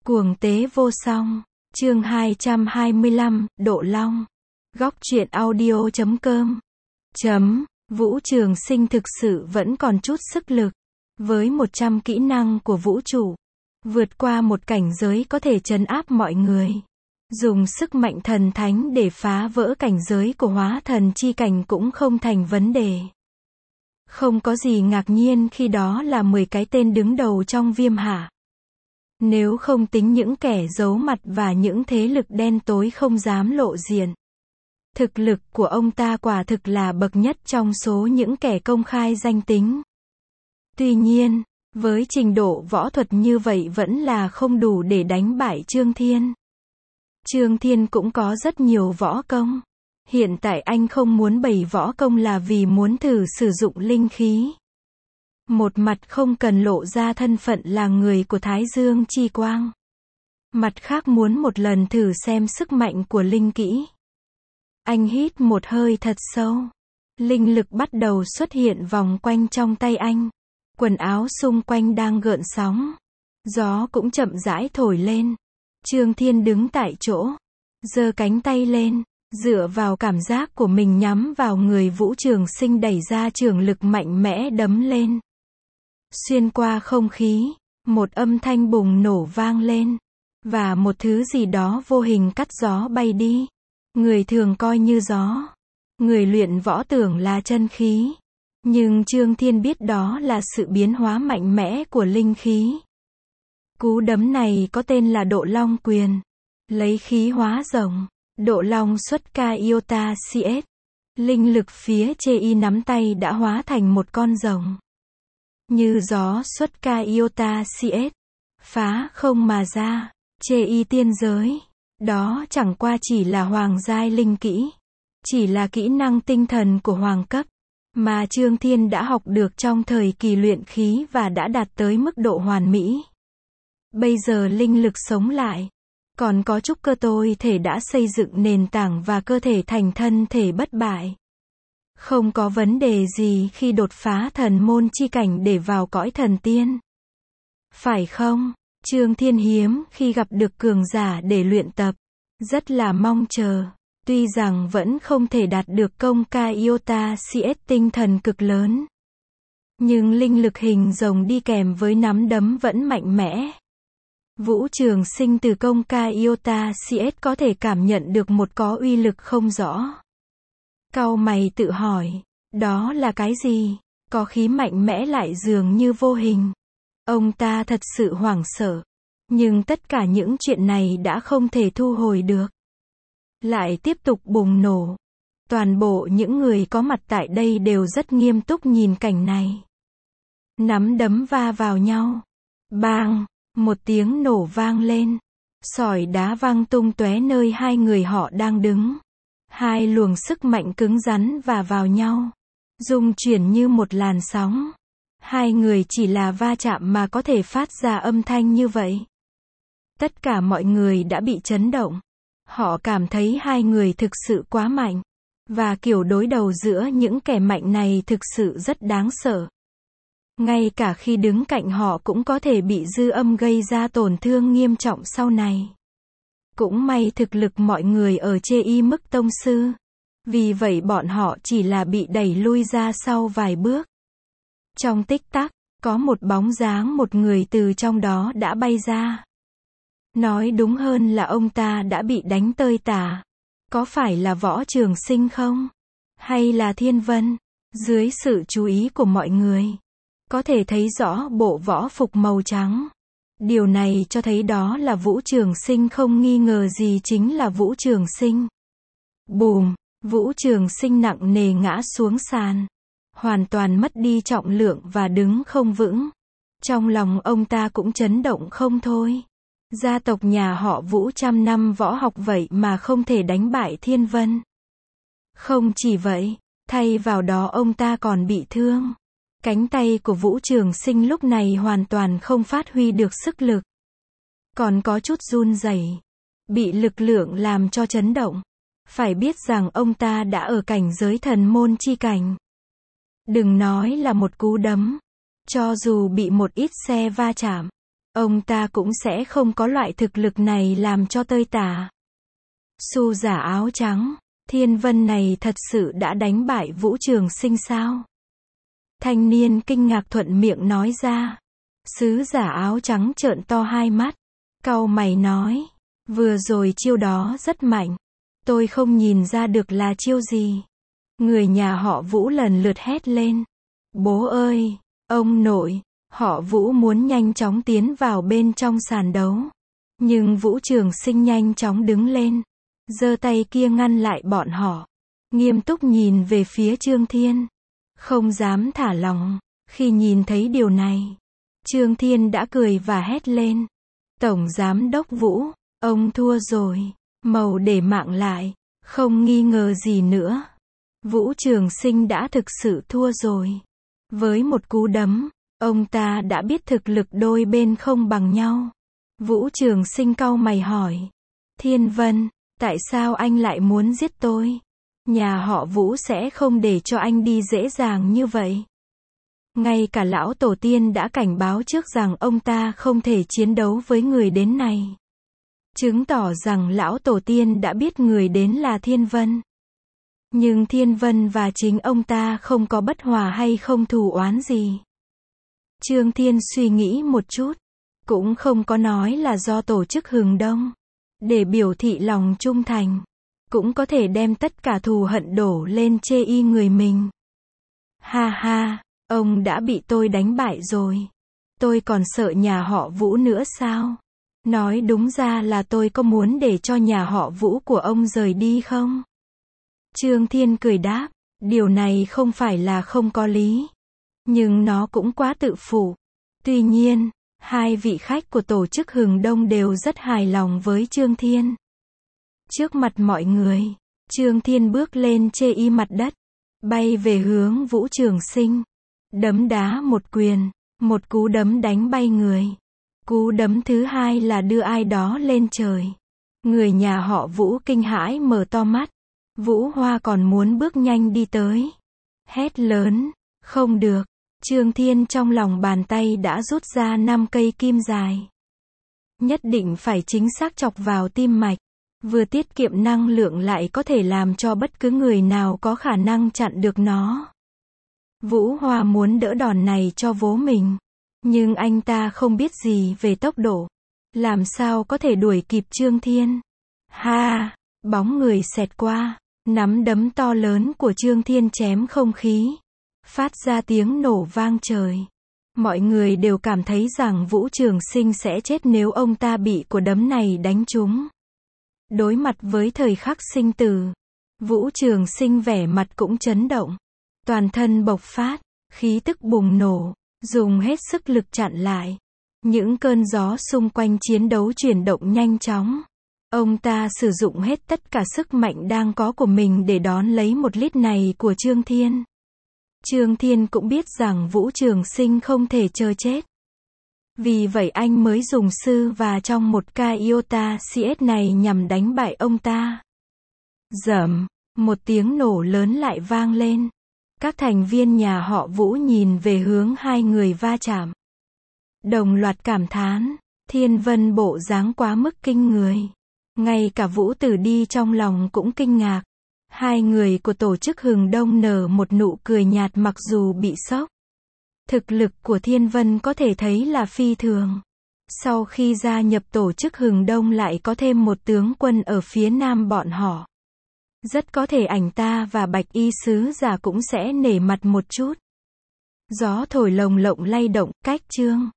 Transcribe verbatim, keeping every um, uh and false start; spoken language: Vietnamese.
Cuồng tế vô song. Chương hai trăm hai mươi lăm, Độ Long. Góc truyện audio chấm com. Chấm, Vũ Trường Sinh thực sự vẫn còn chút sức lực. Với một trăm kỹ năng của vũ trụ, vượt qua một cảnh giới có thể trấn áp mọi người. Dùng sức mạnh thần thánh để phá vỡ cảnh giới của hóa thần chi cảnh cũng không thành vấn đề. Không có gì ngạc nhiên khi đó là mười cái tên đứng đầu trong viêm hạ. Nếu không tính những kẻ giấu mặt và những thế lực đen tối không dám lộ diện. Thực lực của ông ta quả thực là bậc nhất trong số những kẻ công khai danh tính. Tuy nhiên, với trình độ võ thuật như vậy vẫn là không đủ để đánh bại Trương Thiên. Trương Thiên cũng có rất nhiều võ công. Hiện tại anh không muốn bày võ công là vì muốn thử sử dụng linh khí. Một mặt không cần lộ ra thân phận là người của Thái Dương Chi Quang. Mặt khác muốn một lần thử xem sức mạnh của linh kỹ. Anh hít một hơi thật sâu. Linh lực bắt đầu xuất hiện vòng quanh trong tay anh. Quần áo xung quanh đang gợn sóng. Gió cũng chậm rãi thổi lên. Trương Thiên đứng tại chỗ. Giơ cánh tay lên. Dựa vào cảm giác của mình nhắm vào người Vũ Trường Sinh đẩy ra trường lực mạnh mẽ đấm lên. Xuyên qua không khí, một âm thanh bùng nổ vang lên. Và một thứ gì đó vô hình cắt gió bay đi. Người thường coi như gió. Người luyện võ tưởng là chân khí. Nhưng Trương Thiên biết đó là sự biến hóa mạnh mẽ của linh khí. Cú đấm này có tên là Độ Long Quyền. Lấy khí hóa rồng. Độ Long xuất ca iota cs. Linh lực phía chê y nắm tay đã hóa thành một con rồng. Như gió xuất ca iota cs. Phá không mà ra. Chê y tiên giới. Đó chẳng qua chỉ là hoàng giai linh kỹ. Chỉ là kỹ năng tinh thần của hoàng cấp. Mà Trương Thiên đã học được trong thời kỳ luyện khí và đã đạt tới mức độ hoàn mỹ. Bây giờ linh lực sống lại. Còn có chút cơ tôi thể đã xây dựng nền tảng và cơ thể thành thân thể bất bại. Không có vấn đề gì khi đột phá thần môn chi cảnh để vào cõi thần tiên. Phải không? Trương Thiên hiếm khi gặp được cường giả để luyện tập. Rất là mong chờ. Tuy rằng vẫn không thể đạt được công ca iota cs tinh thần cực lớn. Nhưng linh lực hình rồng đi kèm với nắm đấm vẫn mạnh mẽ. Vũ Trường Sinh từ công ca iota cs có thể cảm nhận được một có uy lực không rõ. Cau mày tự hỏi, đó là cái gì? Có khí mạnh mẽ lại dường như vô hình. Ông ta thật sự hoảng sợ. Nhưng tất cả những chuyện này đã không thể thu hồi được. Lại tiếp tục bùng nổ. Toàn bộ những người có mặt tại đây đều rất nghiêm túc nhìn cảnh này. Nắm đấm va vào nhau. Bang! Một tiếng nổ vang lên. Sỏi đá văng tung tóe nơi hai người họ đang đứng. Hai luồng sức mạnh cứng rắn và vào nhau. Rung chuyển như một làn sóng. Hai người chỉ là va chạm mà có thể phát ra âm thanh như vậy. Tất cả mọi người đã bị chấn động. Họ cảm thấy hai người thực sự quá mạnh. Và kiểu đối đầu giữa những kẻ mạnh này thực sự rất đáng sợ. Ngay cả khi đứng cạnh họ cũng có thể bị dư âm gây ra tổn thương nghiêm trọng sau này. Cũng may thực lực mọi người ở chê y mức tông sư. Vì vậy bọn họ chỉ là bị đẩy lui ra sau vài bước. Trong tích tắc, có một bóng dáng một người từ trong đó đã bay ra. Nói đúng hơn là ông ta đã bị đánh tơi tả. Có phải là Võ Trường Sinh không? Hay là Thiên Vân? Dưới sự chú ý của mọi người, có thể thấy rõ bộ võ phục màu trắng. Điều này cho thấy đó là Vũ Trường Sinh, không nghi ngờ gì chính là Vũ Trường Sinh. Bùm! Vũ Trường Sinh nặng nề ngã xuống sàn. Hoàn toàn mất đi trọng lượng và đứng không vững. Trong lòng ông ta cũng chấn động không thôi. Gia tộc nhà họ Vũ trăm năm võ học vậy mà không thể đánh bại Thiên Vân. Không chỉ vậy, thay vào đó ông ta còn bị thương. Cánh tay của Vũ Trường Sinh lúc này hoàn toàn không phát huy được sức lực. Còn có chút run rẩy. Bị lực lượng làm cho chấn động. Phải biết rằng ông ta đã ở cảnh giới thần môn chi cảnh. Đừng nói là một cú đấm. Cho dù bị một ít xe va chạm. ông ta cũng sẽ không có loại thực lực này làm cho tơi tả. Xu giả áo trắng, Thiên Vân này thật sự đã đánh bại Vũ Trường Sinh sao? Thanh niên kinh ngạc thuận miệng nói ra. Sứ giả áo trắng trợn to hai mắt, cau mày nói, vừa rồi chiêu đó rất mạnh, tôi không nhìn ra được là chiêu gì. Người nhà họ Vũ lần lượt hét lên, bố ơi, ông nội, họ Vũ muốn nhanh chóng tiến vào bên trong sàn đấu. Nhưng Vũ Trường Sinh nhanh chóng đứng lên, giơ tay kia ngăn lại bọn họ, nghiêm túc nhìn về phía Trương Thiên, không dám thả lỏng. Khi nhìn thấy điều này, Trương Thiên đã cười và hét lên, Tổng Giám Đốc Vũ, ông thua rồi, màu để mạng lại, không nghi ngờ gì nữa. Vũ Trường Sinh đã thực sự thua rồi. Với một cú đấm, ông ta đã biết thực lực đôi bên không bằng nhau. Vũ Trường Sinh cau mày hỏi, Thiên Vân, tại sao anh lại muốn giết tôi? Nhà họ Vũ sẽ không để cho anh đi dễ dàng như vậy. Ngay cả lão tổ tiên đã cảnh báo trước rằng ông ta không thể chiến đấu với người đến này. Chứng tỏ rằng lão tổ tiên đã biết người đến là Thiên Vân. Nhưng Thiên Vân và chính ông ta không có bất hòa hay không thù oán gì. Trương Thiên suy nghĩ một chút, cũng không có nói là do tổ chức Hừng Đông. Để biểu thị lòng trung thành, cũng có thể đem tất cả thù hận đổ lên chê y người mình. Ha ha, ông đã bị tôi đánh bại rồi. Tôi còn sợ nhà họ Vũ nữa sao? Nói đúng ra là tôi có muốn để cho nhà họ Vũ của ông rời đi không? Trương Thiên cười đáp, điều này không phải là không có lý. Nhưng nó cũng quá tự phụ. Tuy nhiên, hai vị khách của tổ chức Hừng Đông đều rất hài lòng với Trương Thiên. Trước mặt mọi người, Trương Thiên bước lên chê y mặt đất, bay về hướng Vũ Trường Sinh. Đấm đá một quyền, một cú đấm đánh bay người. Cú đấm thứ hai là đưa ai đó lên trời. Người nhà họ Vũ kinh hãi mở to mắt. Vũ Hoa còn muốn bước nhanh đi tới. Hét lớn, không được. Trương Thiên trong lòng bàn tay đã rút ra năm cây kim dài. Nhất định phải chính xác chọc vào tim mạch. Vừa tiết kiệm năng lượng lại có thể làm cho bất cứ người nào có khả năng chặn được nó. Vũ Hoa muốn đỡ đòn này cho vố mình. Nhưng anh ta không biết gì về tốc độ. Làm sao có thể đuổi kịp Trương Thiên. Ha, bóng người xẹt qua. Nắm đấm to lớn của Trương Thiên chém không khí. Phát ra tiếng nổ vang trời. Mọi người đều cảm thấy rằng Vũ Trường Sinh sẽ chết nếu ông ta bị của đấm này đánh trúng. Đối mặt với thời khắc sinh tử, Vũ Trường Sinh vẻ mặt cũng chấn động. Toàn thân bộc phát, khí tức bùng nổ, dùng hết sức lực chặn lại. Những cơn gió xung quanh chiến đấu chuyển động nhanh chóng. Ông ta sử dụng hết tất cả sức mạnh đang có của mình để đón lấy một lít này của Trương Thiên. Trương Thiên cũng biết rằng Vũ Trường Sinh không thể chờ chết. Vì vậy anh mới dùng sư và trong một ca iota xê ét này nhằm đánh bại ông ta. Rầm, một tiếng nổ lớn lại vang lên. Các thành viên nhà họ Vũ nhìn về hướng hai người va chạm. Đồng loạt cảm thán, Thiên Vân bộ dáng quá mức kinh người. Ngay cả Vũ Tử đi trong lòng cũng kinh ngạc. Hai người của tổ chức Hừng Đông nở một nụ cười nhạt mặc dù bị sốc. Thực lực của Thiên Vân có thể thấy là phi thường. Sau khi gia nhập tổ chức Hừng Đông lại có thêm một tướng quân ở phía nam bọn họ. Rất có thể ảnh ta và Bạch Y sứ giả cũng sẽ nể mặt một chút. Gió thổi lồng lộng lay động, cách chương.